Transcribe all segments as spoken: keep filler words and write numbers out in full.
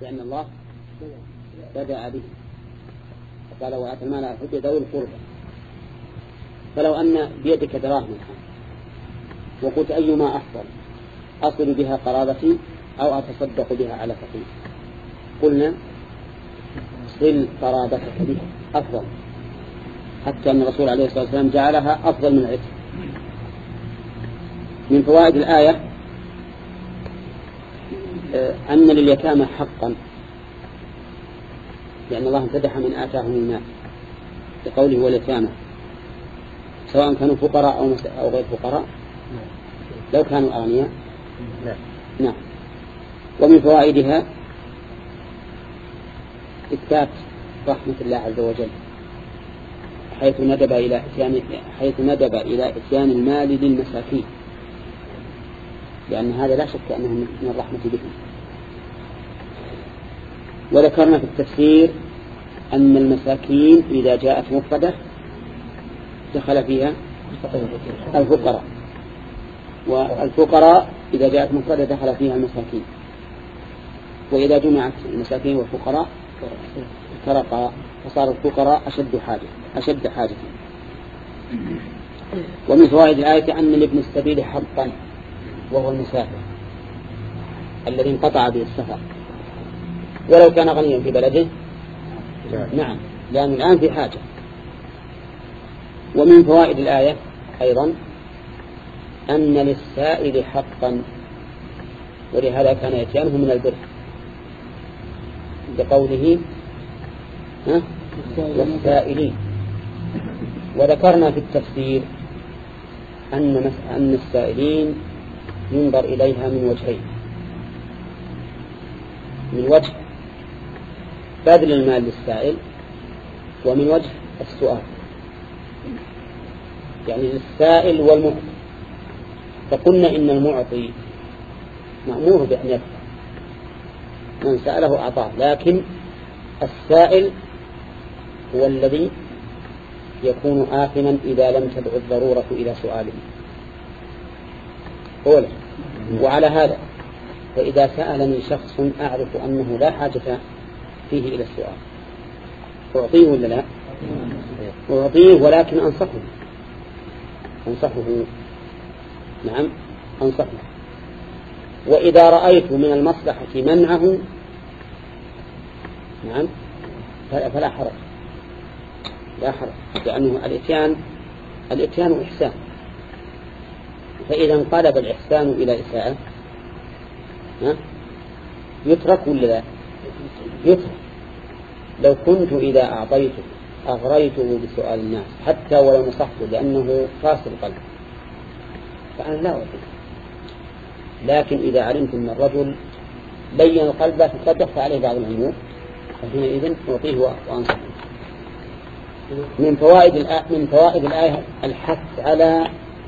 لأن الله بدأ به قال وآتى المال على حبه ذوي القربى. فلو أن بيدك دراهم وقلت أيما أفضل أصل بها قرابتي أو أتصدق بها على فقير، قلنا صل قرابتك بها أفضل، حتى أن الرسول عليه الصلاة والسلام جعلها أفضل من العتق. من فوائد الآية أن لليتامى حقا، لأن الله امتدح من آتاهم المال بقوله واليتامى، سواء كانوا فقراء أو غير فقراء، لو كانوا أغنياء. نعم. ومن فوائدها إثبات رحمة الله عز وجل، حيث ندب إلى إتيان حيث ندب إلى إتيان المال للمساكين، لأن هذا لا شك أنه من الرحمة بهم. وذكرنا في التفسير أن المساكين إذا جاءت مفردة دخل فيها الفقراء، والفقراء إذا جاءت مفردة دخل فيها المساكين، وإذا جمعت المساكين والفقراء فرقا فصار الفقراء أشد حاجة أشد حاجة. ومن فوائد الآية أن لابن السبيل حقا، وهو المسافر الذي انقطع به السفر ولو كان غنيا في بلده. نعم، لأن الآن في حاجة. ومن فوائد الآية أيضا أن للسائل حقا، ولهذا كان يتيانه من البر بقوله والسائلين. وذكرنا في التفسير أن أن السائلين ينظر إليها من وجهين: من وجه بذل المال للسائل، ومن وجه السؤال، يعني للسائل والمعطي. فقلنا إن المعطي مأمور بأن يدفع، من سأله أعطاه، لكن السائل هو الذي يكون آثما إذا لم تدع الضرورة إلى سؤاله. أولا، وعلى هذا فإذا سألني شخص أعرف أنه لا حاجة فيه إلى السؤال أعطيه ولا لا؟ أعطيه، ولكن أنصحه أنصحه نعم أنصحه. وإذا رأيت من المصلحة منعه نعم فلا حرج لا حرج، لأنه الإتيان الإتيان إحسان، فإذا انقلب الإحسان إلى إساءة يترك ولا لا؟ يترك. لو كنت إذا أعطيته أغريته بسؤال الناس حتى ولو نصحته لأنه فاصل القلب فأنا لا أعطيه، لكن إذا علمت أن الرجل بين القلب فقد يخفى عليه بعض الأمور فحينئذ أعطيه وأنصحه. من فوائد الآية من فوائد الآية الحث على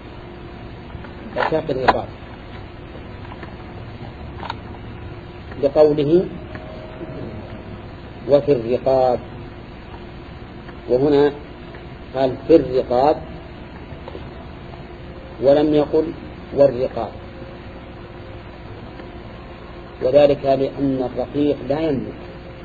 مشاق الرقاب بقوله وفي الرقاب، وهنا قال في الرقاب ولم يقل والرقاب، وذلك لأن الرقيق لا يملك.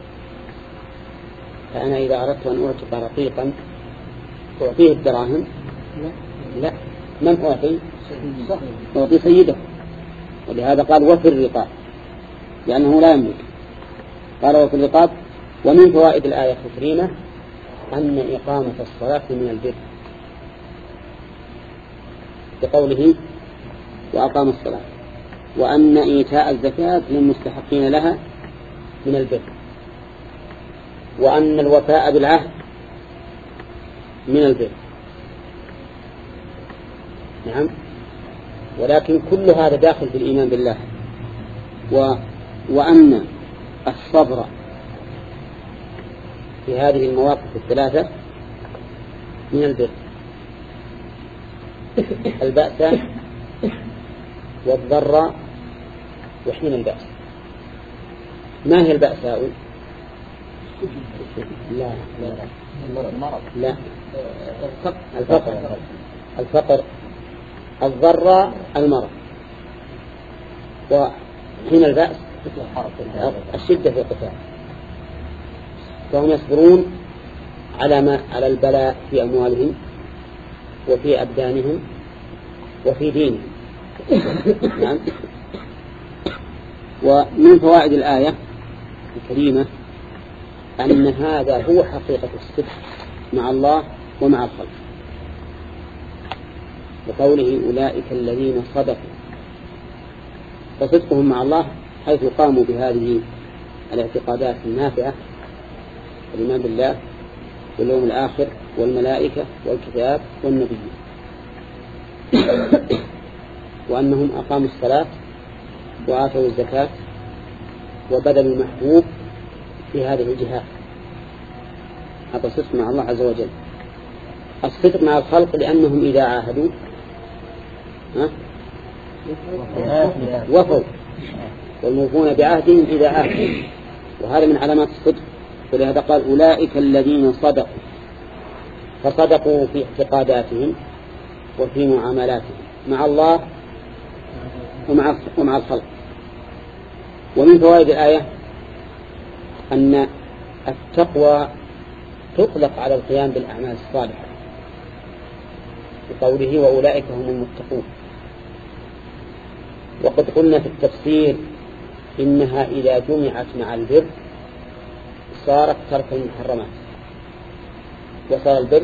فأنا إذا أردت أن أعتق رقيقا أعطيه الدراهم؟ لا، من أعطي؟ أعطي سيده، ولهذا قال وفي الرقاب لأنه لا يملك. قال وفي الرقاب. ومن فوائد الآية الكريمة أن إقامة الصلاة من البر بقوله وأقام الصلاة، وأن إيتاء الزكاة للمستحقين لها من البر، وأن الوفاء بالعهد من البر. نعم، ولكن كل هذا داخل في الإيمان بالله. و... وأن الصبر في هذه المواقف الثلاثة من البر: البأس والضر وحين البأس. ما هي البأساء؟ لا لا لا الفقر الفقر الضر المرض، وحين البأس الشدة في القتال، فهم يصبرون على ما على البلاء في أموالهم وفي أبدانهم وفي دينهم. نعم. ومن فوائد الآية الكريمة أن هذا هو حقيقة الصدق مع الله ومع الخلق، وقوله أولئك الذين صدقوا، فصدقهم مع الله حيث قاموا بهذه الاعتقادات النافعة، الإيمان بالله واليوم الآخر والملائكة والكتاب والنبيين، وأنهم أقاموا الصلاة وآتوا الزكاة وبذلوا المحبوب في هذه الجهات. هذا الصدق مع الله عز وجل. الصدق مع الخلق لأنهم إذا عاهدوا وفوا، والموفون بعهدهم إذا عاهدوا، وهذا من علامات الصدق. ولهذا قال أولئك الذين صدقوا، فصدقوا في اعتقاداتهم وفي معاملاتهم مع الله ومع ومع الخلق. ومن فوائد الآية أن التقوى تطلق على القيام بالأعمال الصالحة، بقوله وأولئك هم المتقون. وقد قلنا في التفسير إنها إذا جمعت مع البر صارت ترك المحرمات، وصار البر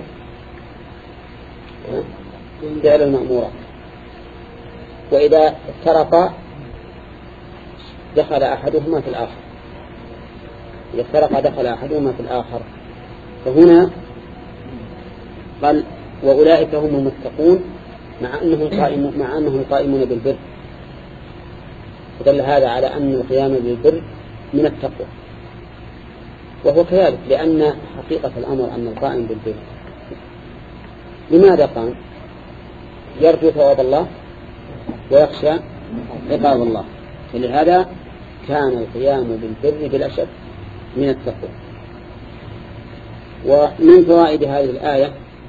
فعل المأمورات. وإذا افترقا دخل أحدهما في الآخر، إذا افترقا دخل أحدهما في الآخر. فهنا قال وأولئك هم المتقون مع أنهم قائمون مع أنهم قائمون بالبر، فدل هذا على أن القيام بالبر من التقوى. وهو كذلك، لأن حقيقة الأمر أن القائم بالبر لماذا قام؟ يرجو ثواب الله ويخشى عقاب الله، فلهذا كان القيام بالبر بالأشد من التقوى. ومن فوائد هذه الآية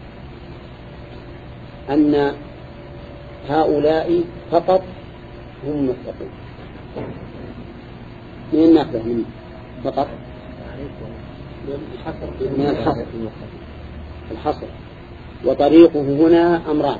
أن هؤلاء فقط هم المتقون. من النافذة من فقط من الحصر الحصر. وطريقه هنا أمران: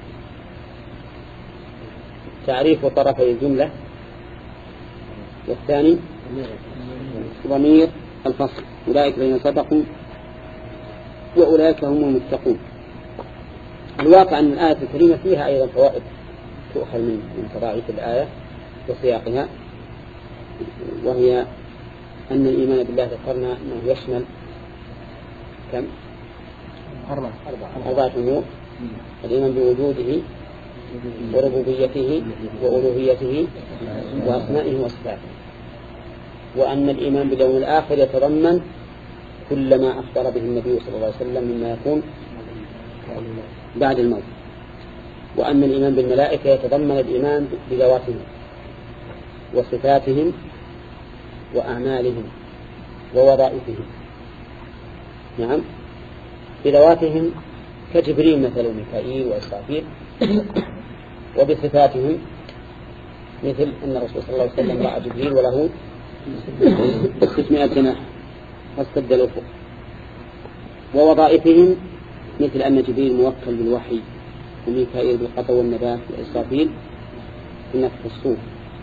تعريف طرفي الجملة، والثاني ضمير الفصل. أولئك الذين صدقوا وأولئك هم المتقون. الواقع أن الآية الكريمة فيها أيضا فوائد تؤخذ من تضاعيف الآية وسياقها، وهي أن الإيمان بالله ذكرنا أنه يشمل كم؟ أربعة أربعة أمور: الإيمان بوجوده وربوبيته وألوهيته وأسمائه وصفاته، وأن الإيمان باليوم الآخر يتضمن كل ما أخبر به النبي صلى الله عليه وسلم مما يكون بعد الموت، وأن الإيمان بالملائكة يتضمن الإيمان بذواتهم وصفاتهم وأعمالهم ووظائفهم. نعم، بذواتهم كجبريل مثل وميكائيل وإسرافيل، وبصفاتهم مثل أن الرسول صلى الله عليه وسلم رأى جبريل وله ستمائة جناح فاستد الأفق. ووظائفهم مثل أن جبريل موكل بالوحي، وميكائيل بالقطع والنبات، وإسرافيل بالنفخ الصور،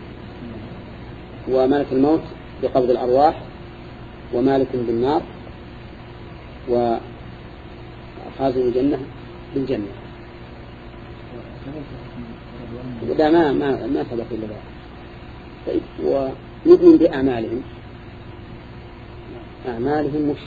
وملك الموت بقبض الأرواح، ومالك بالنار، وخازن الجنة بالجنة. لا ما ما ما سبق إلا ذلك. طيب، ونؤمن بأعمالهم. أعمالهم مش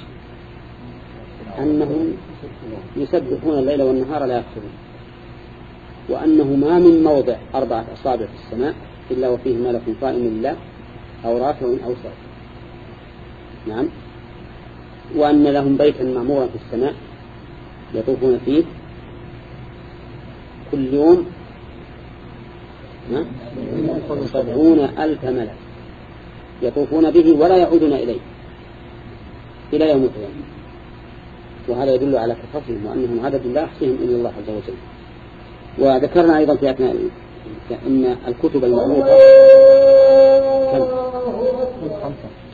أنهم يسبحون الليل والنهار لا يفترون، وأنه ما من موضع أربعة أصابع في السماء إلا وفيه ملك قائم لله أو راكع أو ساجد. نعم. وأن لهم بيتا معمورا في السماء يطوفون فيه كل يوم سبعون ألف ملك يطوفون به ولا يعودون إليه إلى يوم القيامة. وهذا يدل على كثرتهم وأنهم عدد لا يحصيهم إلا الله عز وجل. وذكرنا أيضا في أثناء أن الكتب المعروفة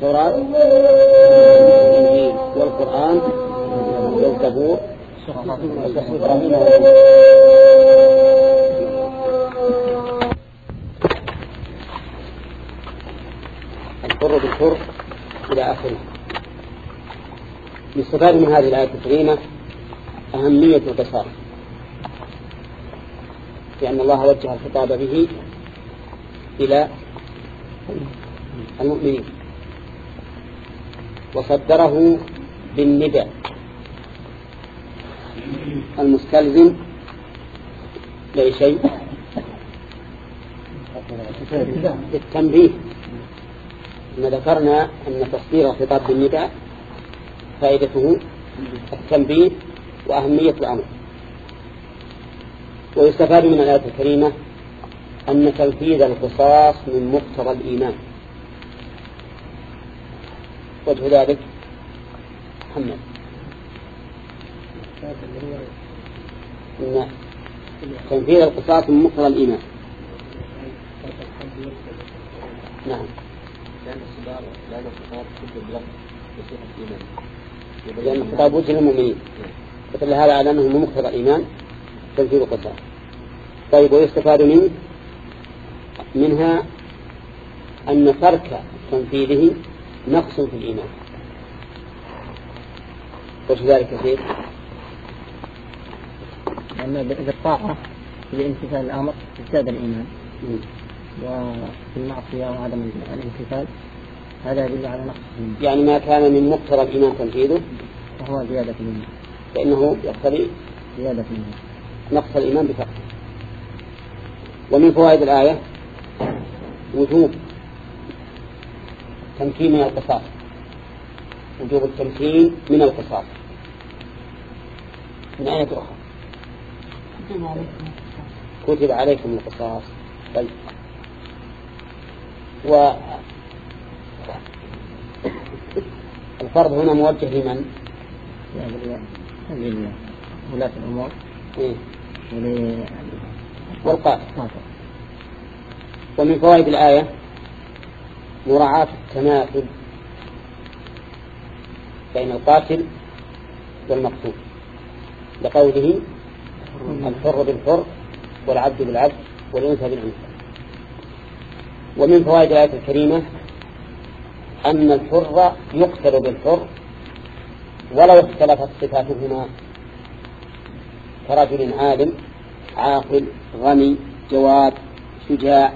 التوراة والإنجيل والقرآن والزبور وصحف إبراهيم الحر بالحر إلى آخره. يستفاد من هذه الآية الكريمة أهمية القصاص، لأن الله وجه الخطاب به إلى المؤمنين وصدره بالنداء المستلزم لأي شيء التنبيه. ما ذكرنا أن تصدير الخطاب بالنداء فائدته التنبيه وأهمية الأمر. ويستفاد من الآية الكريمة أن تنفيذ القصاص من مقتضى الإيمان. وجه ذلك محمد أن تنفيذ القصاص من مقتضى الإيمان. نعم، لأن الخطاب وجه للمؤمنين، مثل هذا على أنه من مقتضى الإيمان تنفيذ القصاص. طيب، ويستفاد منه منها أن ترك تنفيذه نقص في الإيمان. وش ذلك كثير؟ لأن بالطاعة بامتثال الأمر ازداد الإيمان، وفي المعصية وعدم الامتثال هذا يدل على نقص الإيمان. يعني ما كان من مقتضى الإيمان تنفيذه فهو زيادة الإيمان، فإنه يقتضي زيادة الإيمان، نقص الإيمان بفقده. ومن فوائد الآية وجوب تمكين من القصاص، وجوب التمكين من القصاص. من أين تؤخذ؟ كتب عليكم القصاص. طيب، والفرض هنا موجه لمن؟ ولاة الأمور إيه؟ والقاتل. ومن فوائد الآية مراعاة التماثل بين القاتل والمقتول، لقوله الحر بالحر والعبد بالعبد والأنثى بالأنثى. ومن فوائد الآية الكريمة أن الحر يقتل بالحر ولو اختلفت صفاتهما، كرجل عالم عاقل غني جواد شجاع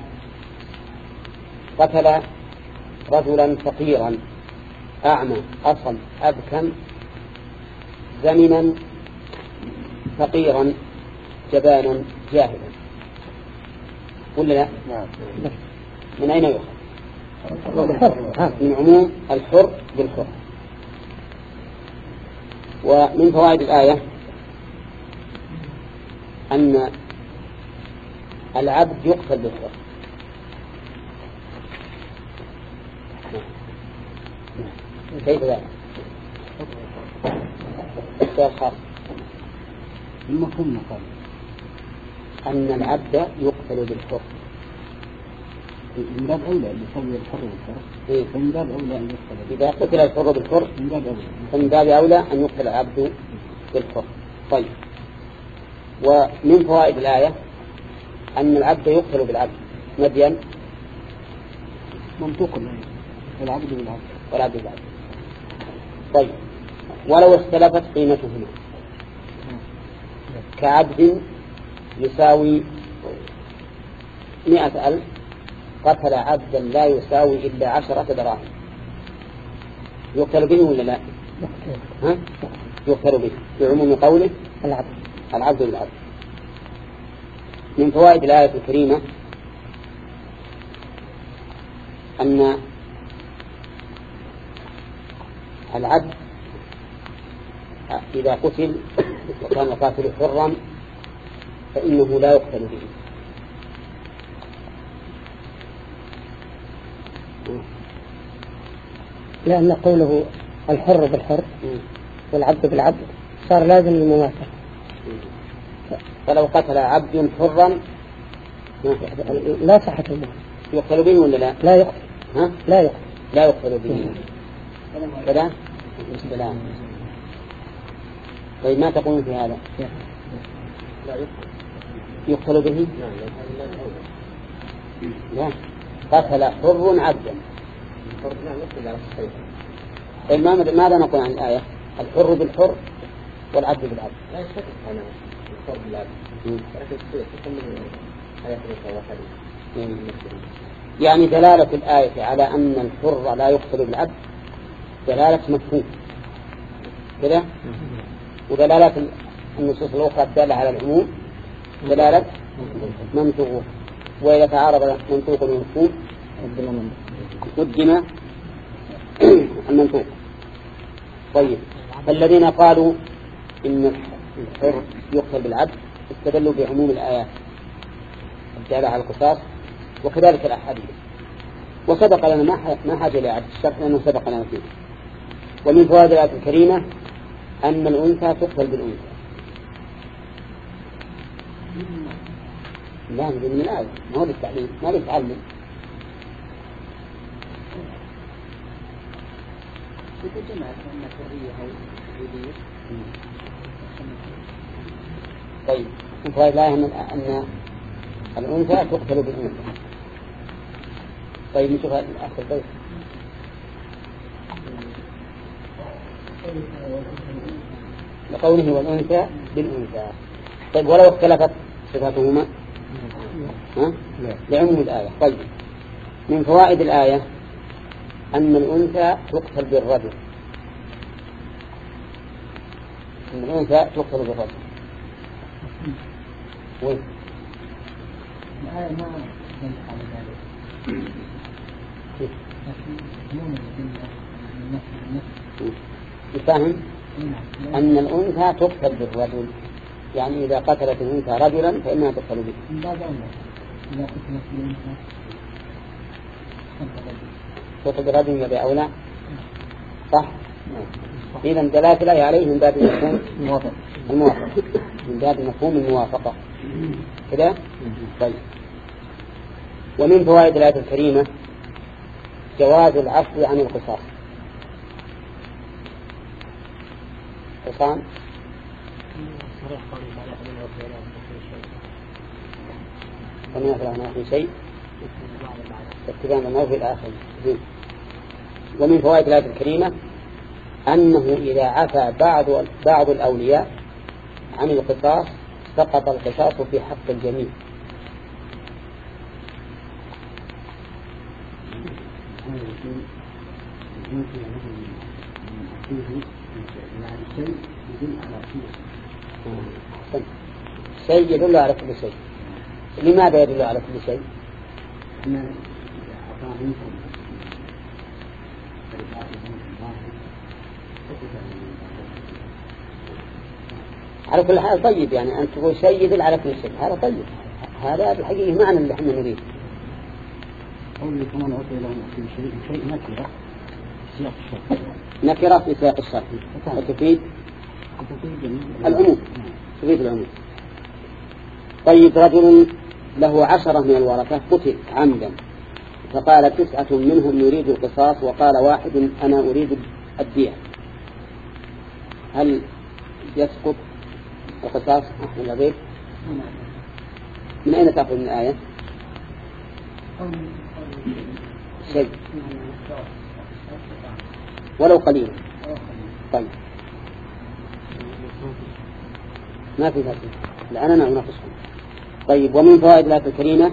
قتل رجلا فقيرا أعمى أصم أبكم زمنا فقيرا جبانا جاهلا. ولا لا؟ من أين يؤخذ؟ من عموم الحر بالحر. ومن فوائد الآية أن العبد يقتل بالحر. كيف ذلك؟ اختيار خاص. المفهوم قال أن العبد يقتل بالحر. من باب أولى أن يسوي الحر بالحر. إيه؟ من باب أولى أن يقتل. إذا قتل الحر بالحر من باب أولى. فمن باب أولى أن يقتل العبد بالحر. طيب، ومن فوائد الآية أن العبد يقتل بالعبد. مدين منطوق العبد بالعبد والعبد بالعبد. طيب، ولو اختلفت قيمتهما، كعبد يساوي مئة ألف قتل عبدا لا يساوي إلا عشرة دراهم، يقتل به ولا لا؟ ها؟ يقتل به بعموم قوله العبد العبد بالعبد. من فوائد الآية الكريمة أن العبد إذا قتل وكان القاتل حرا فإنه لا يقتل به. لأن قوله الحر بالحر والعبد بالعبد صار لازم المماثلة. فلو قتل عبد حرا لا صحة المماثلة. يقتل به ولا لا؟ لا يقتل. ها؟ لا يقتل. لا يقتل به كذا السلام. طيب ما تقولون في هذا؟ يقتل به؟ لا، قتل حر عبدا. طيب ماذا نقول عن الآية؟ الحر بالحر والعبد بالعبد. لا يشترك أنا الحر بالعبد، يعني دلالة الآية على أن الحر لا يقتل بالعبد دلالة مفهوم كذا، ودلالة النصوص الأخرى الدالة على العموم دلالة منطوق، وإذا تعارض منطوق ومفهوم قدم المنطوق. طيب فالذين قالوا إن الحر يقتل بالعبد استدلوا بعموم الآيات الدالة على القصاص وكذلك الأحاديث، وسبق لنا ما حاجة لإعادة الشرح لأنه سبق لنا فيه. ومن فوائد الآية الكريمة أن الأنثى تقتل بالأنثى. لا من الآية ما هو للتعليم ما للتعلم. طيب من فوائد الآية أن الأنثى تقتل بالأنثى. طيب نشوف آخر بيت لقوله والأنثى بالأنثى. طيب ولو اختلفت صفاتهما ها؟ لعموم الآية. طيب من فوائد الآية أن الأنثى تقتل بالرجل. أن الأنثى تقتل بالرجل. وين؟ الآية ما دلت على ذلك. يفهم أن الأنثى تقتل بالرجل، يعني إذا قتلت الأنثى رجلا فإنها تقتل به. إذا قتلت الأنثى تقتل بالرجل يبي أولى صح؟ إذا دلالة الآية عليه من باب مفهوم الموافقة، من باب مفهوم الموافقة كذا. طيب ومن فوائد الآية الكريمة جواز العفو عن القصاص. حسام فما يفعلنا في شيء اتباعا الموت في الآخر. ومن فوائد الآية الكريمة أنه إذا عفى بعض بعض الأولياء عن القصاص سقط القصاص في حق الجميع. شيء يدل على كل شيء. لماذا يدل على كل شيء؟ على كل حال طيب، يعني أن تقول شيء يدل على كل شيء هذا طيب، هذا الحقيقة معنى اللي احنا نريد. قولي كمان أعطي لهم كل شيء شيء نكرة سياق الشرط، نكرة في سياق الشرط وتفيد العموم، تفيد العموم. طيب رجل له عشرة من الورثة قتل عمدا، فقال تسعة منهم يريد القصاص وقال واحد أنا أريد الدية، هل يسقط القصاص أحمد العبيد؟ من أين تأخذ من الآية؟ شيء ولو قليل. طيب ما في ذلك لأننا نناقشكم. طيب ومن فوائد الآية الكريمة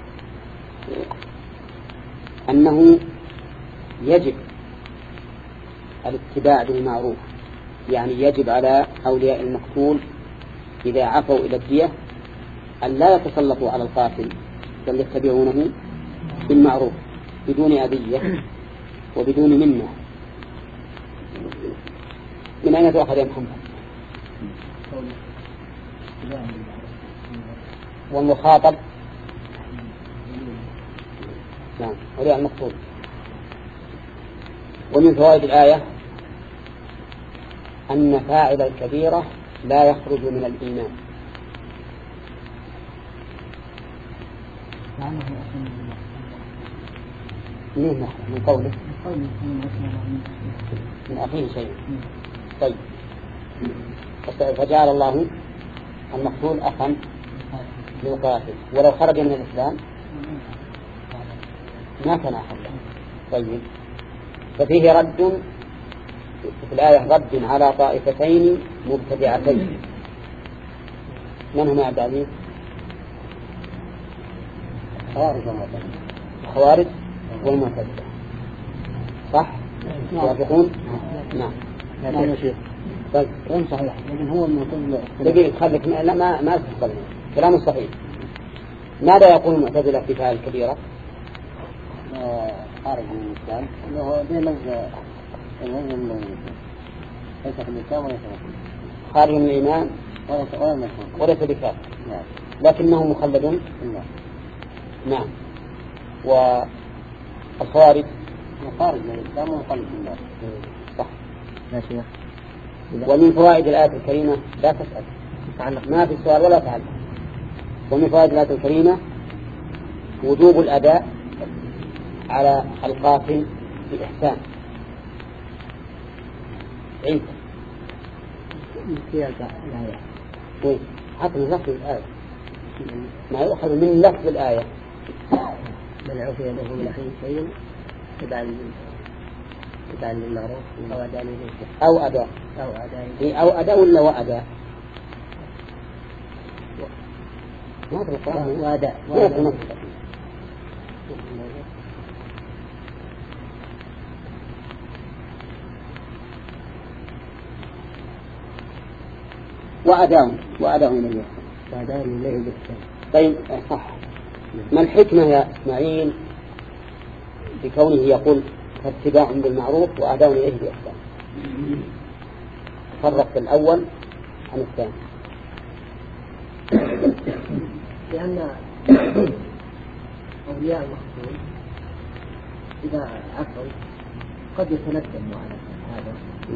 أنه يجب الاتباع بالمعروف، يعني يجب على أولياء المقتول إذا عفوا إلى الدية أن لا يتسلطوا على القاتل بل يتبعونه بالمعروف بدون أذية وبدون منة. من أين تأخذ يا محمد؟ والمخاطب نعم أولياء المقتول. ومن فوائد الآية أن فاعل الكبيرة لا يخرج من الإيمان. منين نحن من قوله من أخيه شيء. طيب فجعل الله المقتول أخا للقاتل ولو خرج من الإسلام ما كان أخا. طيب ففيه رد في الآية رد على طائفتين مبتدعتين. من هما عبد العزيز؟ خوارج والمعتزلة. خوارج والمعتزلة صح؟ يوافقون؟ نعم. نعم يا شيخ. طيب كلام صحيح لكن هو المعتزلة. دقيقة خليك لا ما ما تفصل كلام صحيح. ماذا يقول المعتزلة في فعل الكبيرة؟ خارج من الإسلام إنه هو دين الرجل ليس في الإسلام وليس في خارج من الإيمان وليس بكافر لكنه مخلد. نعم. نعم. والخوارج خارج من الإسلام ومخلد في النار. صح. لا شيخ. ومن فوائد الآية الكريمة لا تسأل ما في السؤال ولا تعلم. ومن فوائد الآية الكريمة وجوب الأداء على القاتل بإحسان. عيد امتياز الآية. إيه حتى من لفظ الآية ما يؤخذ من لفظ الآية. من عفي له من أخيه شيء تبعا تبعا للمعروف أو أداء للإحسان أو أداء أو أداء إيه أو أداء ولا وأداء ما في القرآن وأداء وأداء وأداء وأداء إليه وأداء إليه بالإحسان. طيب صح. ما الحكمة يا إسماعيل بكونه يقول اتباع بالمعروف وأداء إليه بإحسان؟ فرق الأول عن الثاني. لأن أولياء المقتول إذا عفوا قد يتندموا على هذا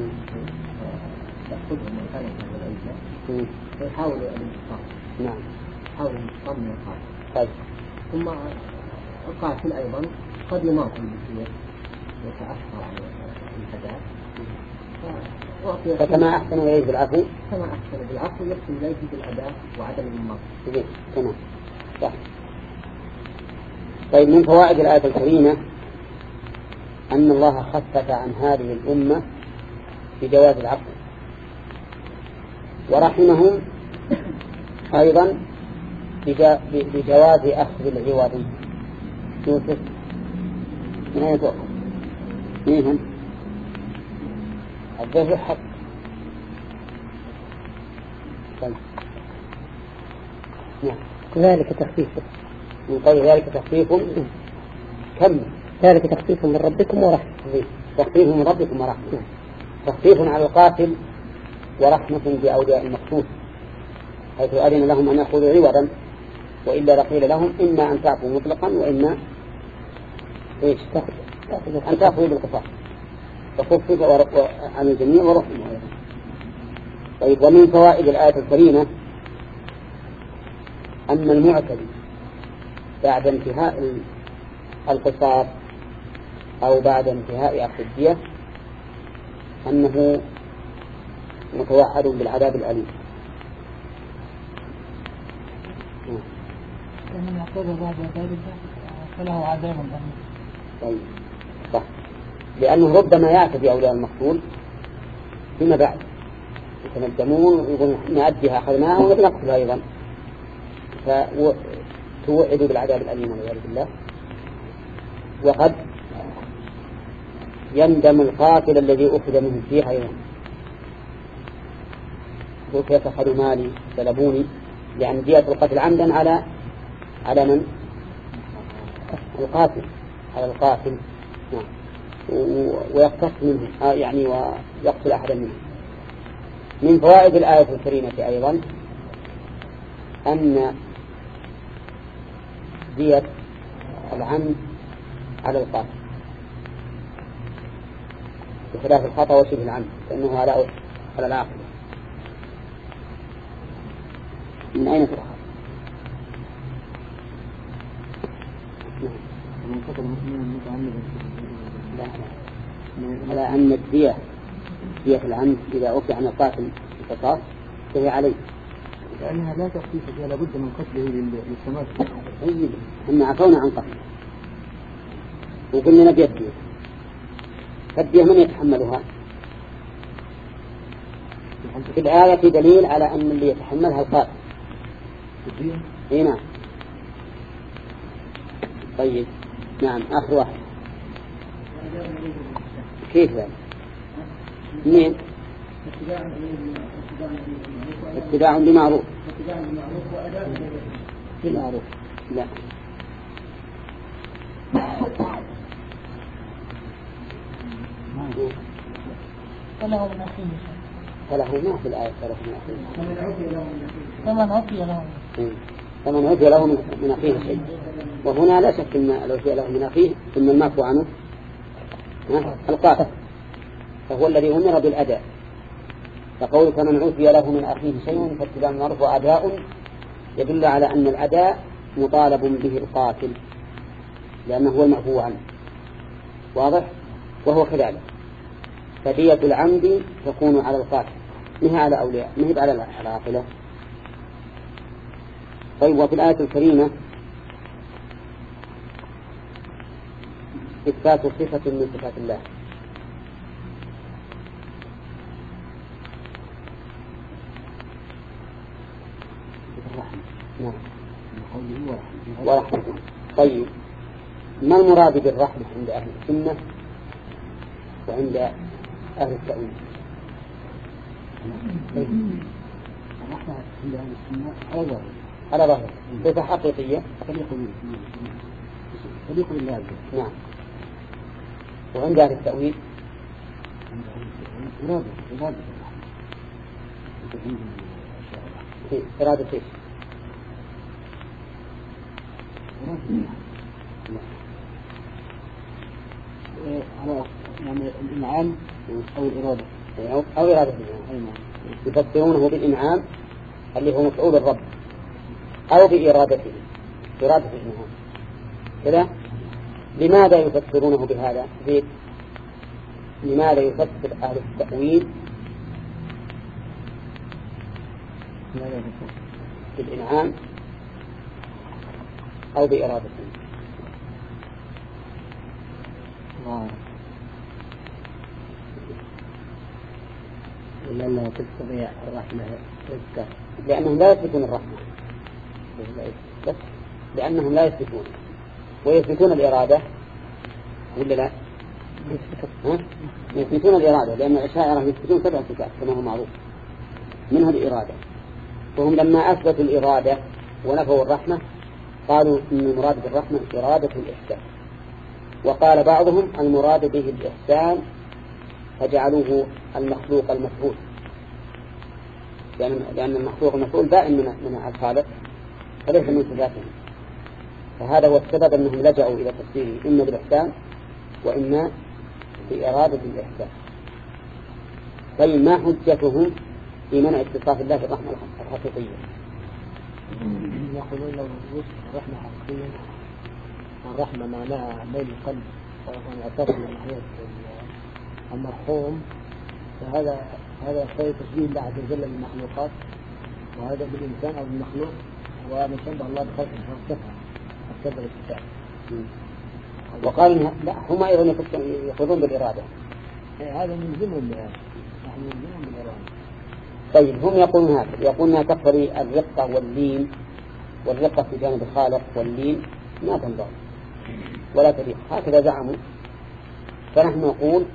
يأخذهم من كان هذا العيشة ويحاولوا الانتقام. نعم. يحاولوا الانتقام من القاتل. طيب. ثم القاتل أيضا قد يماطل بالسير ويتأثر عن الأداء. فكما أحسن إليه بالعفو كما أحسن بالعفو يحسن إليه بالأداء وعدم الماطل. تمام. صح. طيب من فوائد الآية الكريمة أن الله خفف عن هذه الأمة بجواز العفو ورحمهم أيضا بجواز أخذ العوض. يوسف من أين تؤخذ؟ مين الذي حق. طيب. نعم. ذلك تخفيف من قول ذلك تخفيف كم ذلك تخفيف من ربكم ورحمة. تخفيف من ربكم ورحمة. تخفيف على القاتل ورحمة بأولياء المقتول حيث أذن لهم أن يأخذوا عوضا وإلا لقيل لهم إما أن تعفوا مطلقا وإما إيش أن تعفوا بالقصاص فخفف عن الجميع ورحمة. طيب ومن فوائد الآية الكريمة أن المعتدي بعد انتهاء القصاص أو بعد انتهاء أخذ الدية أنه متوعد بالعذاب الأليم. ومن يقول بعد ذلك فله عذاب أليم. طيب صح. لأنه ربما يعتدي أولياء المقتول فيما بعد يتندمون ويقولون نأديها أخذناها ونقتلها أيضا فتوعدوا بالعذاب الأليم والعياذ بالله. وقد يندم القاتل الذي أخذ منه فيها أيضا يقول كيف أخذوا مالي سلبوني لأن دية القتل عمدا على على من؟ القاتل على القاتل. نعم. ويقتص منه يعني ويقتل أحدا منه. من فوائد الآية الكريمة أيضا أن دية العمد على القاتل بخلاف الخطأ وشبه العمد فإنه على على العاقل. من أين تؤخذ؟ من قتل المسلمين المتعمدا على أن الدية دية العمد إذا أوقع عن القاتل القصاص فهي عليه، لأنها لا تخفيف فيها لابد من قتله للسماح. طيب إن عفونا عن قتله وقلنا نبي الدية، فالدية من يتحملها؟ في الآية دليل على أن اللي يتحملها القاتل. إيه نعم. طيب نعم آخر واحد كيف ذلك؟ منين؟ اتباع بمعروف. بالمعروف لا فله من أخيه فله ما في الآية فله من أخيه فمن عفي له فمن عفي له من أخيه شيء، وهنا لا شك أن لو عفي له من أخيه ثم المعفو عنه القاتل فهو الذي أمر بالأداء، فقول فمن عفي له من أخيه شيء فاتباع بالمعروف وأداء يدل على أن الأداء مطالب به القاتل لأنه هو المعفو عنه، واضح؟ وهو كذلك، فدية العمد تكون على القاتل مهي على أولياء مهي على العاقلة. طيب وفي الآية الكريمة إثبات صفة من صفات الله، نعم ورحمة. طيب ما المراد بالرحمة عند أهل السنة وعند أهل التأويل؟ الرحمة عند أهل السنة على ظاهر على ظاهر صفة حقيقية تليق بالله. نعم. وعند أهل التأويل إرادة إرادة إرادة إيش؟ على يعني الإنعام أو الإرادة أو, أو إرادة الإنعام يفسرونه بالإنعام اللي هو مفعول الرب أو بإرادته إرادة الإنعام كذا. لماذا يفسرونه بهذا؟ زيد لماذا يفسر أهل التأويل بالإنعام أو بإرادته؟ لأنها تستطيع الرحمة رزقه، لأنهم لا يثبتون الرحمة بس لأنهم لا يثبتون ويثبتون الإرادة ولا لا؟ يثبتون الإرادة لأن الأشاعرة يثبتون سبع صفات كما هو معروف منها الإرادة، وهم لما أثبتوا الإرادة ونفوا الرحمة قالوا إن المراد بالرحمة إرادة الإحسان، وقال بعضهم المراد به الإحسان فجعلوه المخلوق المفعول لأن المخلوق المفعول دائم من الخالق فليس من صفاته، فهذا هو السبب أنهم لجأوا إلى تفسيره إما بالإحسان وإما بإرادة الإحسان. طيب ما حجتهم في منع اتصاف الله بالرحمة الحقيقية؟ يقولون لو الرحمة حقيقية والرحمة معناها ميل القلب وأساسا من ناحية المرحوم، فهذا هذا شيء تشبيه الله عز وجل بالمخلوقات، وهذا بالإنسان أو بالمخلوق، ومن شبه الله بخلقه فارتفع أكتب الاتفاق. وقال لا هم أيضا يقولون بالإرادة، هذا ملزمهم بهذا، نحن ملزمهم بالإرادة. طيب هم يقولون هذا، يقولون تقتضي الرقة واللين، والرقة في جانب الخالق واللين ما تنضبط ولا تليق، هكذا زعموا. فنحن نقول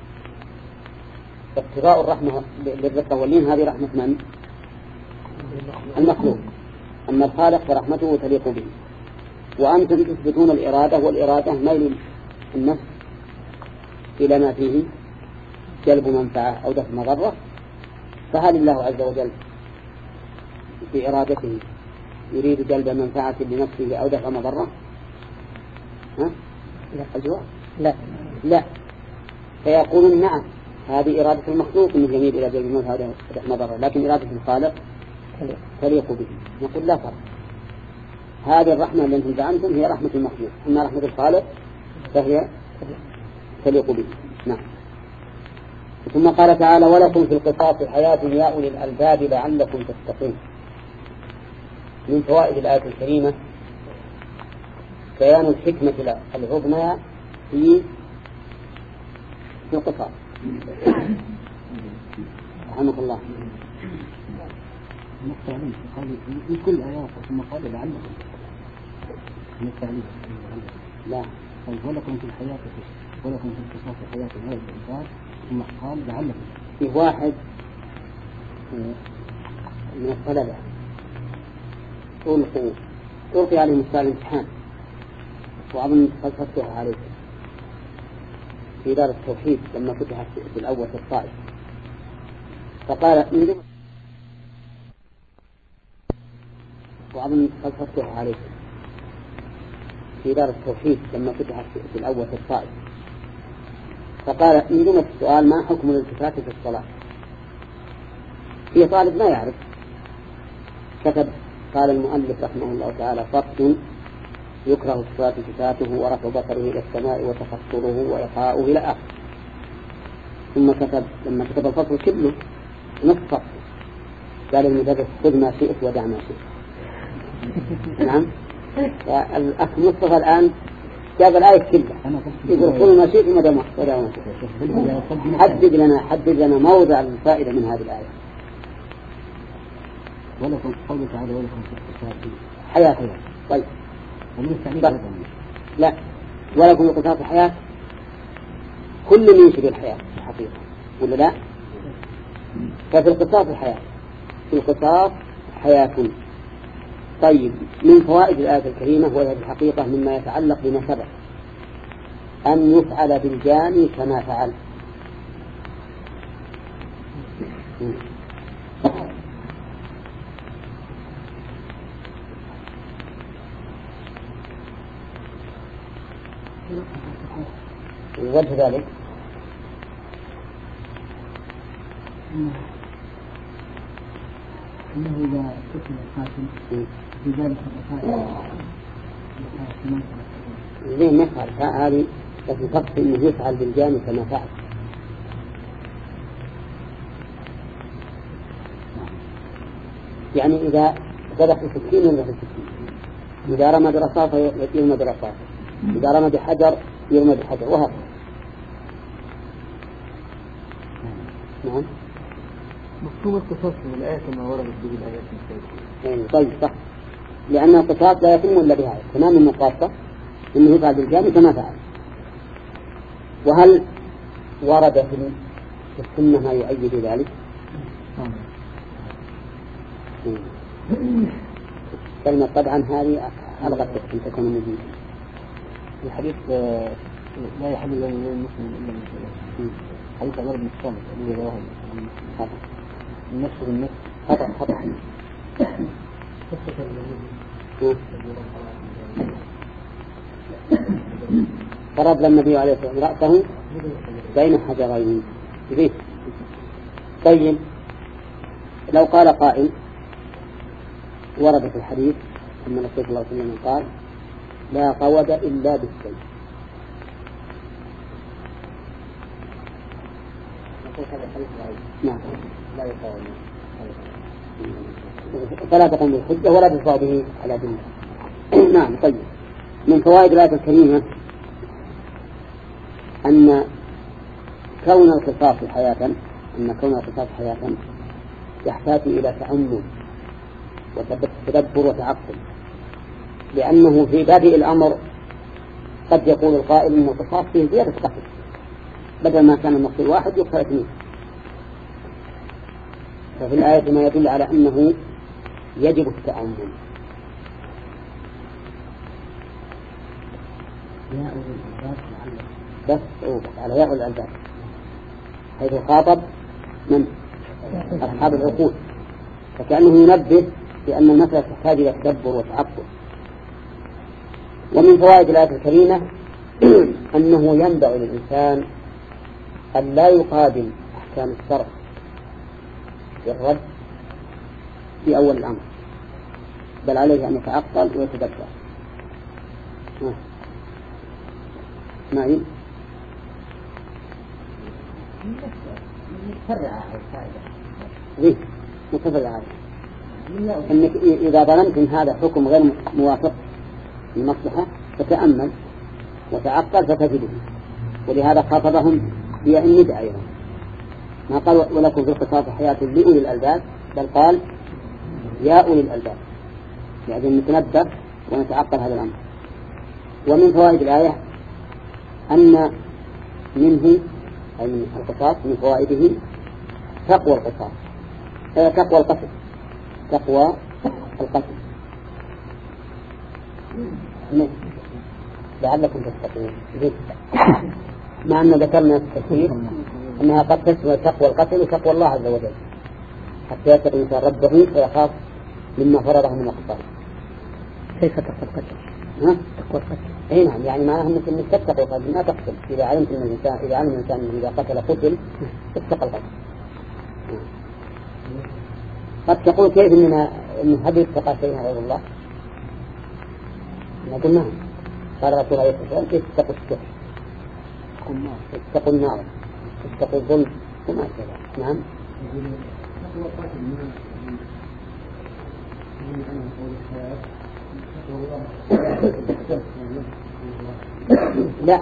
اقتضاء الرحمة للرقة واللين هذه رحمة من؟ المخلوق، أما الخالق فرحمته تليق به. وأنتم تثبتون الإرادة، والإرادة ميل النفس إلى ما فيه جلب منفعة أو دفع مضرة، فهل الله عز وجل بإرادته يريد جلب منفعة لنفسه أو دفع مضرة؟ ها؟ لا الجواب لا لا. فيقولون نعم هذه إرادة المخلوق أنه يميل إلى جلب منفعة أو دفع مضرة، لكن إرادة الخالق تليق به. نقول لا فرق، هذه الرحمة اللي أنتم زعمتم هي رحمة المخلوق، أما رحمة الخالق فهي تليق به. نعم. ثم قال تعالى ولكم في القصاص حياة يا أولي الألباب لعلكم تتقون. من فوائد الآية الكريمة بيان الحكمة العظمى في في القصاص. رحمك الله. التعليم قال في كل آيات ثم قال لعلكم من التعليم لا ولكم في الحياة ولكم في القصاص حياة غير الإنسان ثم قال لعلكم. في واحد من الطلبة ألقوا ألقي عليهم السؤال الامتحان وأظن قد فتح عليه في دار التوحيد لما فتح في الأول في الطائف، فقال من وأظن قد فتح عليه في دار التوحيد لما فتح في الأول في الطائف، فقال من جملة السؤال ما حكم الالتفات في الصلاة؟ في طالب ما يعرف كتب قال المؤلف رحمه الله تعالى فصل يكره الصلاة التفاته ورفع بصره إلى السماء وتخطره وإيقاؤه إلى آخر. ثم كتب لما كتب الفصل كله نصف فصل قال المدرس خذ ما شئت ودع ما شئت. نعم. الأخ مصطفى الآن جاب الآية كلها يقول خذ ما شئت ودع ما شئت. حدد لنا حدد لنا موضع الفائدة من هذه الآية. ولكم قوله تعالى ولكم في القصاص حياة. طيب لا ولكم في القصاص حياة كل من يشبه الحياة حقيقة ولا لا؟ ففي القصاص الحياة في القصاص حياة. طيب من فوائد الآية الكريمة وهي الحقيقة مما يتعلق بما سبق أن يفعل بالجاني كما فعل. وجه ذلك أنه إذا كتب القاتل في ذلك القتال زين ما يفعل هذه لكن تقصد أنه يفعل بالجاني كما فعل. يعني إذا بدأ في السكين يرمى في السكين، إذا رمى برصاصة يرمى برصاصة، إذا رمى بحجر يرمى بحجر وهكذا. نعم. مفهوم القصاص من الآية كما وردت به الآيات المختلفة. طيب صح، لأن القصاص لا يتم إلا بها تمام المقاصة إنه يفعل بالجاني كما فعل. وهل ورد في السنة ما يؤيد ذلك؟ كلمة طبعا هذه ألغت أن تكون مجيدة. الحديث لا يحل إلا المسلم إلا المسلم. حديث عمر بن الصامت الذي رواه خطأ النفس بالنفس خطأ خطأ. فرد النبي عليه الصلاة والسلام رأسه بين حجرين. طيب لو قال قائل ورد في الحديث أن النبي صلى الله عليه وسلم قال لا قود إلا بالسيف. نعم لا يقول فلا تقوم بالحجة ولا تدفع به على دينه. نعم. طيب من فوائد الآية الكريمة أن كون القصاص حياة أن كون القصاص حياة يحتاج إلى تأمل وتدبر وتعقل، لأنه في بادئ الأمر قد يقول القائل إن القصاص فيه زيادة قتل، بدل ما كان المقتول واحد يقتل اثنين. ففي الآية ما يدل على أنه يجب التأمل. يا أولي الألباب بس أوبق على يا أولي الألباب حيث خاطب من أصحاب العقول، فكأنه ينبه بأن المسألة تحتاج إلى تدبر وتعقل. ومن فوائد الآية الكريمة أنه ينبغي للإنسان أن لا يقابل أحكام الشرع بالرد في أول الأمر، بل عليه أن يتعقل ويتدبر. معي متفرعة الفائدة. ليه؟ متفرعة. إنك إذا ظننت إن هذا حكم غير موافق للمصلحة فتأمل وتعقل فتجده، ولهذا خاطبهم بياء الندى أيضا، ما قال ولكم في القصاص حياة لأولي الألباب، بل قال يا أولي الألباب، يعني نتنبه ونتعقل هذا الأمر. ومن فوائد الآية أن منه أي من القصاص من فوائده تقوى القصاص، تقوى القتل، تقوى القتل لعلكم تتقون. مع أن ذكرنا في التفسير أنها قد تشمل تقوى القتل وتقوى الله عز وجل، حتى يتقي الإنسان ربه ويخاف مما فرضه من القصاص. كيف تقوى القتل؟ ها؟ تقوى القتل. أي نعم، يعني معناها أنك أنك تتقي القتل ما تقتل. إذا علمت أن الإنسان إذا علم الإنسان أنه إذا قتل قتل اتقى القتل. قد تقول كيف إننا إن هذه اتقى شيئا غير الله؟ نقول نعم. قال رسول الله صلى الله عليه وسلم اتقوا السحر، اتقوا النار، اتقوا الظلم وما كذا. نعم. لا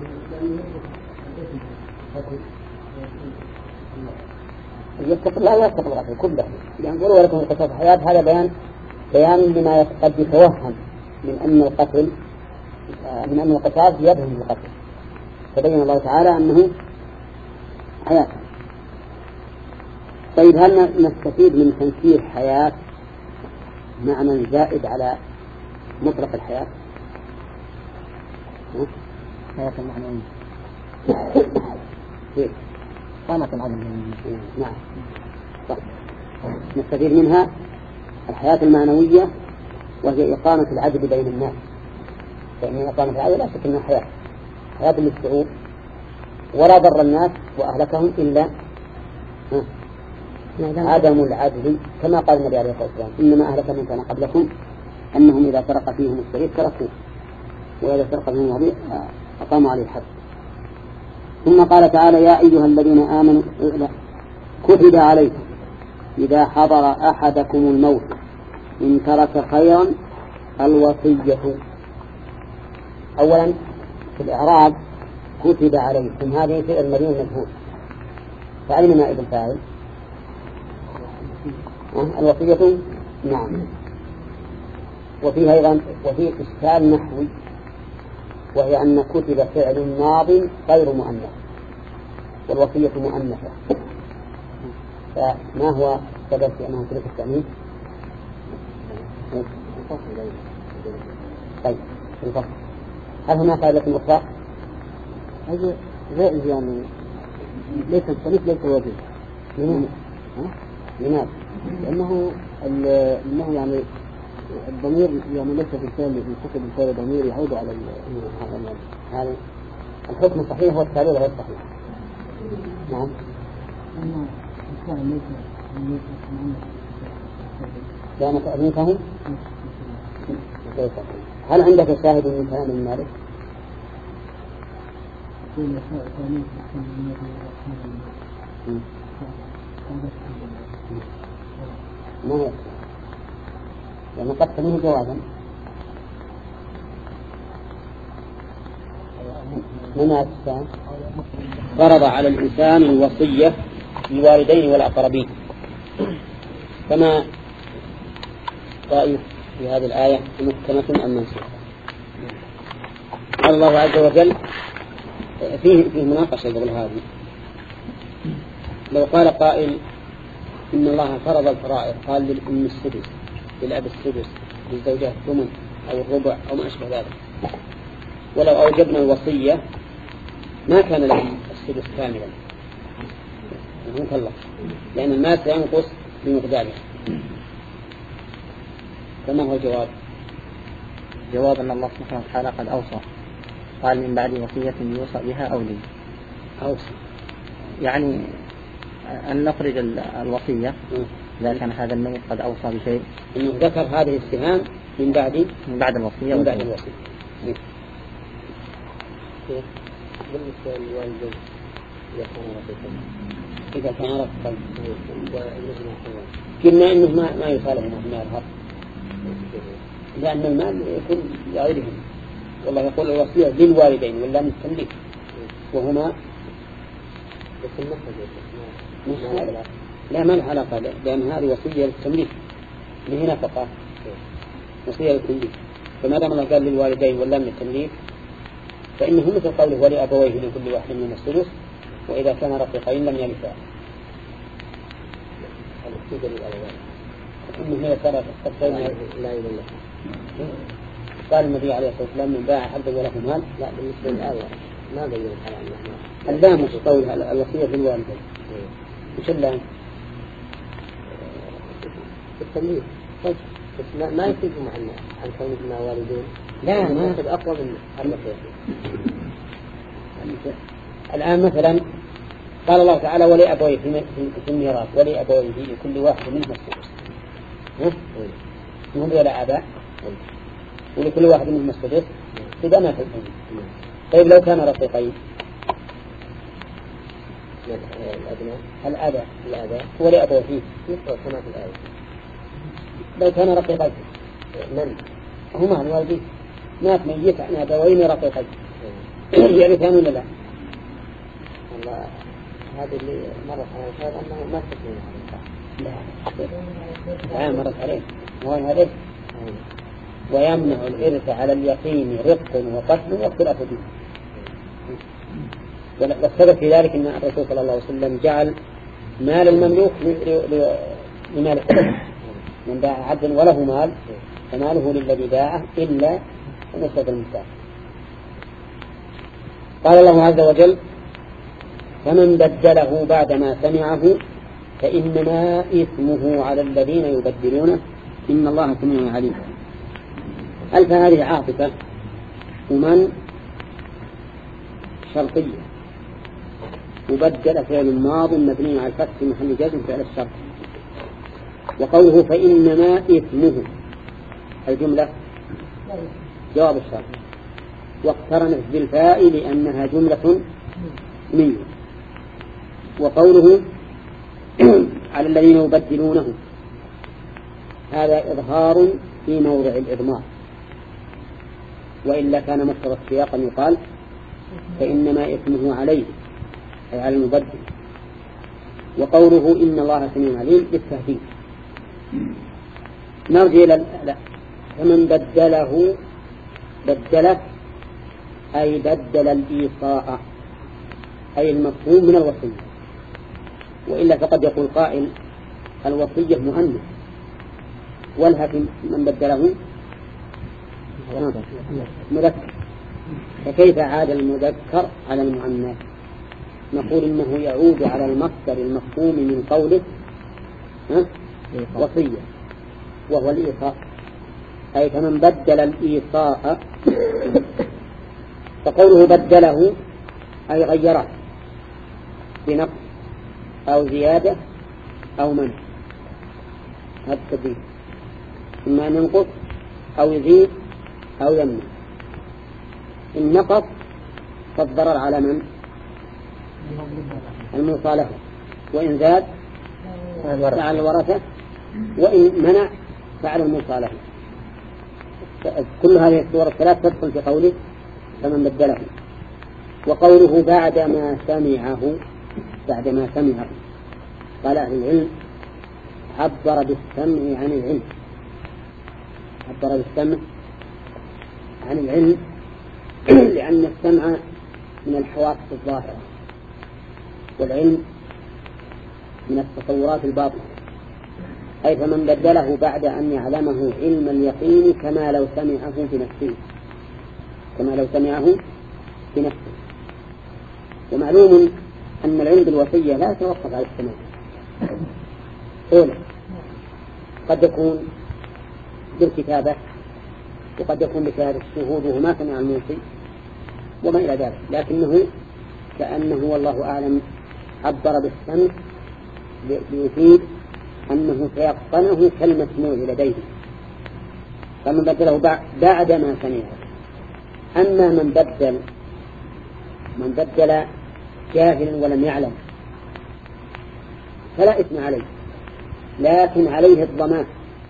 يتق الله ويتق القتل كله، يعني قولوا ولكم القصاص حياة، هذا بيان بيان لما قد يتوهم من أن القتل من أن القصاص يبهم القتل، فبين الله تعالى أنه حياة. طيب هل نستفيد من تنكير حياة معنى زائد على مطلق الحياة؟ حياة المعنوية كيف؟ قامة العدم. نعم صح. نستفيد منها الحياة المعنوية وهي إقامة العدل بين الناس، فإن إقامة العدل لا شك أنها حياة حياة للشعوب، ولا ضر الناس وأهلكهم إلا عدم العدل، كما قال النبي عليه الصلاة والسلام إنما أهلك من كان قبلكم أنهم إذا سرق فيهم الشريف تركوه، وإذا سرق فيهم الوضيع أقاموا عليه الحد. ثم قال تعالى يا أيها الذين آمنوا كتب عليكم إذا حضر أحدكم الموت إن ترك خيرا الوصية. أولا في الإعراب كتب عليكم هذه في المدين المجهول، فأين نائب الفاعل؟ الوصية. نعم. وفيه أيضا وفيه إشكال نحوي، وهي أن كتب فعل ماض غير مؤنث والوصية مؤنثة، فما هو سبب في أنه تلك التأمين؟ طيب الفصل هل هناك فائدة أخرى؟ هذا جائز يعني ليس التأليف ليس واجب. لماذا؟ لأنه أنه يعني الضمير يعني ليس في الفعل ينتقل الفعل ضمير يعود على هذا الحكم صحيح والتعليل غير صحيح. نعم. لأن تأمينه هل عندك شاهد من كلام ابن مالك؟ ما هو لأن قد تنيه جوازا. من أجسام فرض على الإنسان الوصية للوالدين والأقربين، كما رأيه في هذه الآية محكمة أم منسوخة. قال الله عز وجل فيه فيه مناقشة قبل هذه. لو قال قائل إن الله فرض الفرائض، قال للأم السدس، للأب السدس، للزوجات الثمن أو الربع أو ما أشبه ذلك، ولو أوجبنا الوصية ما كان لهم السدس كاملا الله، لأن المال سينقص بمقداره. فما هو الجواب؟ جواب أن الله سبحانه وتعالى قد أوصى، قال من بعد وصية يوصى بها أو لي. أوصى يعني أن نخرج الوصية إذا كان هذا الميت قد أوصى بشيء، إنه ذكر هذه السهام من بعد من بعد الوصية من بعد الوصية. بالنسبة للوالدين إذا كان رفقا قلنا إنه ما ما يصالحنا في مال الحق، لأن المال يكون لغيرهم. والله يقول الوصية للوالدين ولا من التمليك، وهما لا ما له علاقة، لأن هذه وصية للتمليك اللي هنا فقط وصية للتمليك. فما دام الله قال للوالدين ولا من التمليك فإنه مثل قوله ولأبويه لكل واحد من السدس، وإذا كان رقيقين لم يرثا. إنه هي صارت لا إله قال النبي عليه الصلاة والسلام من باع حبا وله مال. لا بالنسبة للآية ما بين الحلال اللام مش قول الوصية في الوالدين. وش اللام؟ التمليك. طيب بس ما يفيدوا معنا عن كوننا والدين. لا ما يأخذ أقوى من الوصية. الآن مثلا قال الله تعالى ولأبويه في الميراث ولأبويه لكل واحد منهم السدس، هم ولا آباء ولكل واحد منهم السدس إذا ما تفهم. طيب لو كان رقيقين الأبناء الآباء الآباء ولأبويه يسوى كما في الآية. لو كان رقيقين من هما الوالدين مات ميت عن أبوين رقيقين يرثان ولا لا؟ والله هذا اللي مرت على الخير أنه ما تكون على لا مرت عليه وهو عليه ويمنع الإرث على اليقين رق وقتل واختلاف دين. والسبب في ذلك أن الرسول صلى الله عليه وسلم جعل مال المملوك لمال السبب، من باع عبدا وله مال فماله للذي باعه إلا نسبة المستاق. قال الله عز وجل فمن بدله بعدما سمعه فإنما إثمه على الذين يبدلونه إن الله سميع عليم. ألف هذه عاطفة ومن شرطية مبدل فعل ماض مبني على الفتح في محل جزم فعل الشرط. وقوله فإنما إثمه الجملة جواب الشرط واقترنت بالفاء لأنها جملة اسمية. وقوله على الذين يبدلونه هذا إظهار في موضع الإضمار، وإلا كان مصدر سياقا يقال فإنما إثمه عليه أي على المبدل. وقوله إن الله سميع عليم بالتهديد. نرجع إلى لا فمن بدله بدله أي بدل الإيصاء أي المفهوم من الوصية، وإلا فقد يقول قائل الوصية مؤنث والها من بدله مذكر، فكيف عاد المذكر على المؤنث؟ نقول إنه يعود على المصدر المفهوم من قوله وصية وهو الإيصاء، أي فمن بدل الإيصاء فقوله بدله أي غيره بنقص أو زيادة أو منع. هذا التبديل إما أن ينقص أو يزيد أو يمنع. إن نقص فالضرر على من؟ المصالحة، وإن زاد فعلى الورثة، وإن منع فعلى المصالحة. كل هذه الصور الثلاث تدخل في قوله فمن بدله. وقوله بعدما سمعه بعدما سمعه قال أهل العلم عبر بالسمع عن العلم، عبر بالسمع عن العلم لأن السمع من الحواس الظاهرة والعلم من التصورات الباطنة، أي فمن بدله بعد أن يعلمه علم اليقين كما لو سمعه بنفسه كما لو سمعه بنفسه. ومعلوم أن العلم بالوصية لا يتوقف على السماع. أولا قد يكون بالكتابة وقد يكون بشهادة الشهود وهو ما سمع الموصي وما إلى ذلك، لكنه كأنه والله أعلم عبر بالسمع ليفيد أنه سيقنه كالمسموع لديه. فمن بدله بعد ما سمعه. أما من بدل من بدل جاهلا ولم يعلم فلا إثم عليه، لكن عليه الضمان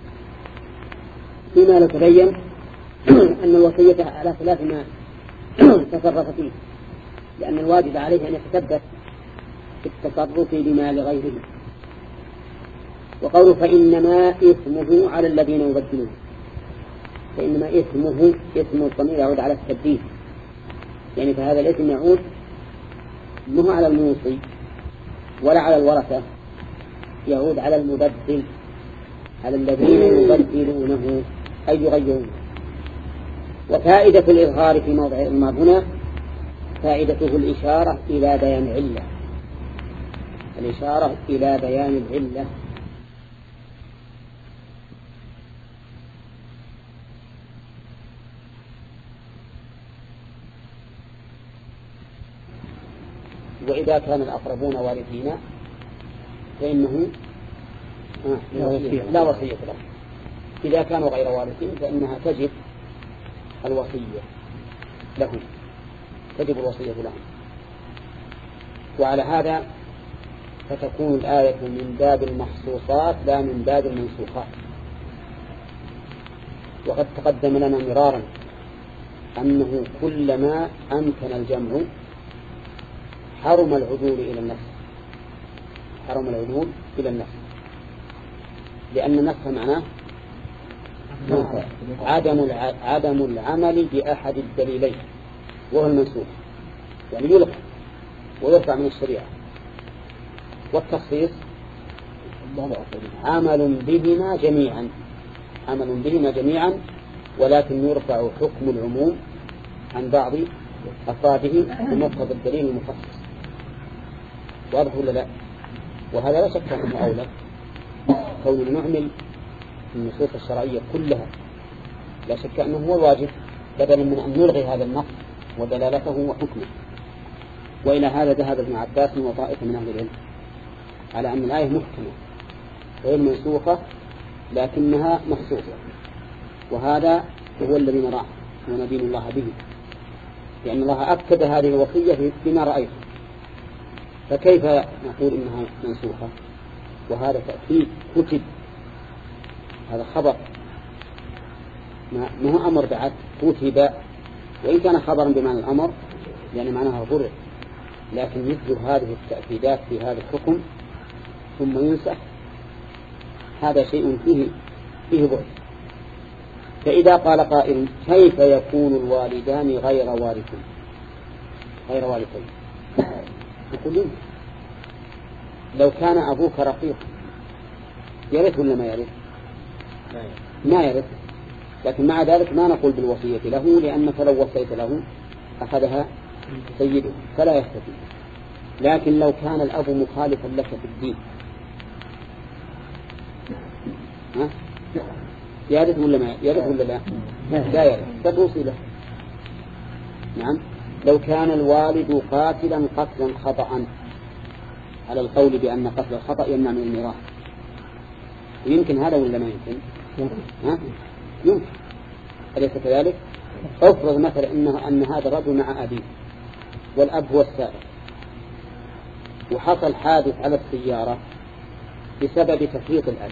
فيما لو تبين أن الوصية على خلاف ما تصرف فيه، لأن الواجب عليه أن يتثبت في التصرف بما لغيره. وقوله فإنما إثمه على الذين يبدلون، فإنما إثمه اسم الضمير يعود على التبديل، يعني فهذا الاسم يعود مو على الموصي ولا على الورثة، يعود على المبدل، على الذين يبدلونه أي يغيرون. وفائدة الإظهار في موضع الإضمار هنا فائدته الإشارة إلى بيان العلة، الإشارة إلى بيان العلة. وإذا كان الأقربون وارثين فإنه لا وصية له. إذا كانوا غير وارثين فإنها تجب الوصية لهم، تجب الوصية لهم. وعلى هذا فتكون الآية من باب المخصوصات لا من باب المنسوخات. وقد تقدم لنا مرارا أنه كلما أمكن الجمع حرم العدول إلى النفس، حرم العدول إلى النفس، لأن النفس معناه عدم عدم العمل بأحد الدليلين وهو المنسوخ، يعني يلغى ويرفع من الشريعة. والتخصيص عمل بهما جميعا، عمل بهما جميعا، ولكن يرفع حكم العموم عن بعض أفراده بمقتضى الدليل المخصص. واضح ولا لا؟ وهذا لا شك أنه أولى، كون نعمل النصوص الشرعية كلها لا شك أنه هو الواجب، بدلا من أن نلغي هذا النص ودلالته وحكمه. وإلى هذا ذهب ابن عباس وطائفة من أهل العلم على أن الآية محكمة غير منسوخة لكنها مخصوصة، وهذا هو الذي نراه وندين الله به، لأن الله أكد هذه الوصية فيما رأيته، فكيف نقول إنها منسوخة؟ وهذا تأكيد كتب، هذا خبر ما هو أمر بعد، كتب، وإن كان خبرا بمعنى الأمر يعني معناها ضرر، لكن مثل هذه التأكيدات في هذا الحكم ثم ينسخ هذا شيء فيه فيه بعد. فإذا قال قائل كيف يكون الوالدان غير وارثين غير وارثين يقول لو كان أبوك رقيق يرث ولا ما يرث؟ ما يرث، لكن مع ذلك ما نقول بالوصية له، لأنك لو وصيت له أخذها سيده فلا يستفيد. لكن لو كان الأب مخالفا لك في الدين ها؟ يرث ولا ما يرث ولا لا؟ لا يرث، فتوصي له. نعم. لو كان الوالد قاتلا قتلا خطأ على القول بأن قتل الخطأ يمنع من الميراث، يمكن هذا ولا ما يمكن؟ ها؟ يمكن، أليس كذلك؟ افرض مثلا إنه أن هذا الرجل مع أبيه والأب هو السائق، وحصل حادث على السيارة بسبب تفريط الأب،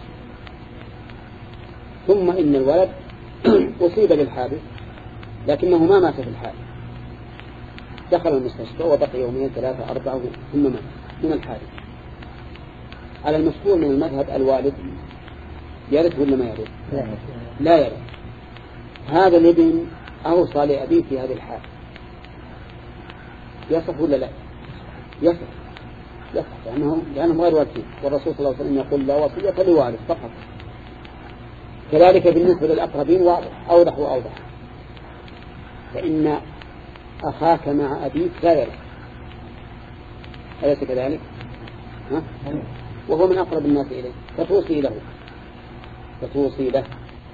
ثم إن الولد أصيب بالحادث لكنه ما مات في الحادث، دخل المستشفى وبقي يومين ثلاثة أربعة ثم مات من الحادث. على المشهور من المذهب الوالد يرث ولا ما يرث؟ لا يرث. هذا الابن أوصى لأبيه في هذه الحال، يصح ولا لا؟ يصح، يصح، لأنهم لأنهم غير وارثين، والرسول صلى الله عليه وسلم يقول لا وصية لوارث فقط. كذلك بالنسبة للأقربين واضح، أوضح وأوضح، فإن أخاك مع أبيك لا يرث، أليس كذلك؟ ها؟ وهو من أقرب الناس إليه، فتوصي له فتوصي له.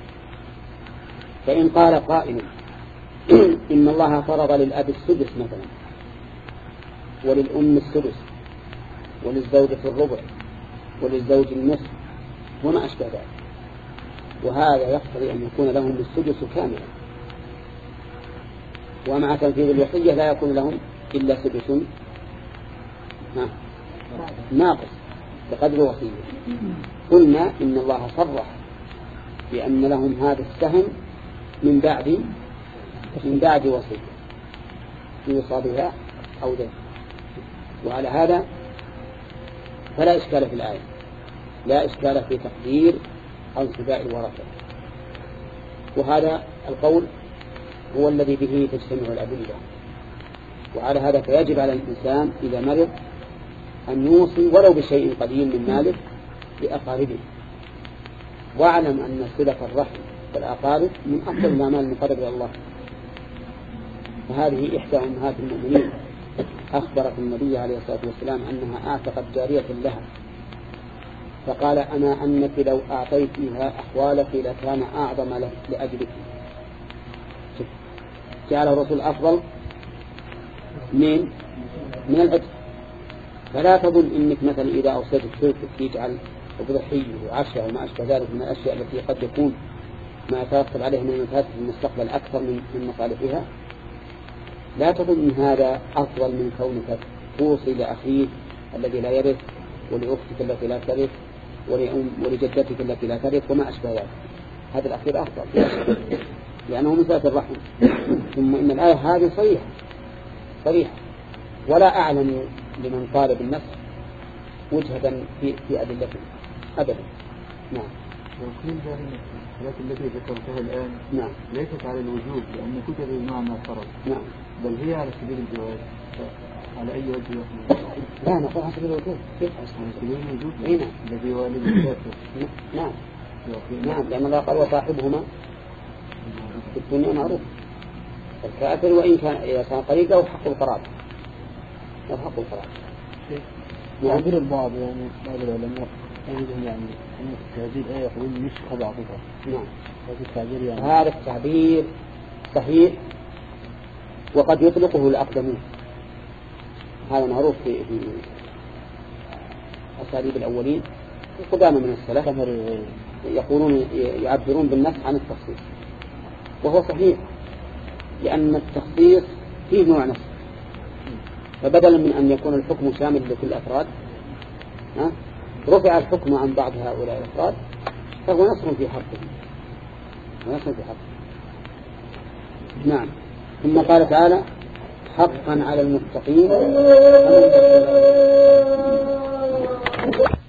فإن قال قائل إن الله فرض للأب السدس مثلا، وللأم السدس، وللزوجة الربع، وللزوج النصف وما أشبه ذلك، وهذا يقتضي أن يكون لهم السدس كاملا، ومع تنفيذ الوصية لا يكون لهم إلا سدس ناقص بقدر وصية. قلنا إن الله صرح بأن لهم هذا السهم من بعد من بعد وصية يوصى بها أو دين. وعلى هذا فلا إشكال في الآية، لا إشكال في تقدير أنصباء الورثة. وهذا القول هو الذي به تجتمع الأدلة. وعلى هذا فيجب على الإنسان إذا مرض أن يوصي ولو بشيء قليل من ماله لأقاربه. واعلم أن صلة الرحم والأقارب من أفضل الأعمال المقربة إلى الله. وهذه إحدى أمهات المؤمنين أخبرت النبي عليه الصلاة والسلام أنها أعتقت جارية لها، فقال أما أنك لو أعطيتها أحوالك لكان أعظم لأجلك. جعله الرسول أفضل من من العتق. فلا تظن إنك مثلا إذا أوصيت الثلث يجعل بضحية وعشرة وما أشبه ذلك من الأشياء التي قد يكون ما يترتب عليه من المفاسد في المستقبل أكثر من من مصالحها. لا تظن إن هذا أفضل من كونك توصي لأخيك الذي لا يرث ولأختك التي لا ترث ولجدتك التي لا ترث وما أشبه ذلك. هذا الأخير أفضل لأنه من صلة الرحم. ثم إن الآية هذه صريحة صريحة ولا أعلم لمن قال بالنص وجهة في في أدلته أبدا. نعم. وكل هذه الحالات التي ذكرتها الآن نعم ليست على الوجوب لأن كتب بمعنى الفرض. نعم. بل هي على سبيل الجواز. على أي وجه يقول؟ لا نقول على سبيل الوجوب. كيف على سبيل الوجوب؟ نعم. الذي والد الكافر. نعم. نعم لأن الله قال وصاحبهما في الدنيا معروف. الكافر وإن كان إذا كان قريب له حق القرابة له حق القرابة. يعبر البعض يعني بعض العلماء عندهم يعني أن هذه الآية يقولون نسخة بعضها. نعم. هذا التعبير يعني هذا التعبير صحيح وقد يطلقه الأقدمون. هذا معروف في أساليب الأولين القدامى من السلف يقولون يعبرون بالنص عن التخصيص وهو صحيح لأن التخصيص فيه نوع نص. فبدلا من أن يكون الحكم شامل لكل الأفراد رفع الحكم عن بعض هؤلاء الأفراد فهو نصر في حقه ونصر في حقه. نعم. ثم قال تعالى حقا على المتقين.